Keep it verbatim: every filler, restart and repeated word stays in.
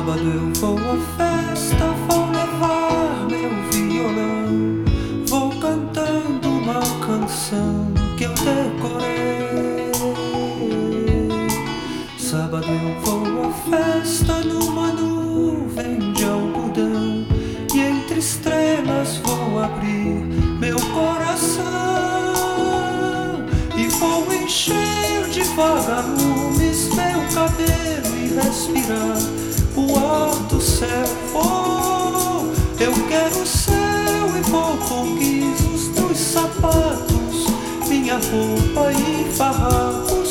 Sábado eu vou à festa, vou levar meu violão, vou cantando uma canção que eu decorei. Sábado eu vou à festa numa nuvem de algodão, e entre estrelas vou abrir meu coração, e vou encher de vagalumes meu cabelo e respirar o ar do céu. Oh, eu quero o céu e vou com guizos nos sapatos, minha roupa e farrapos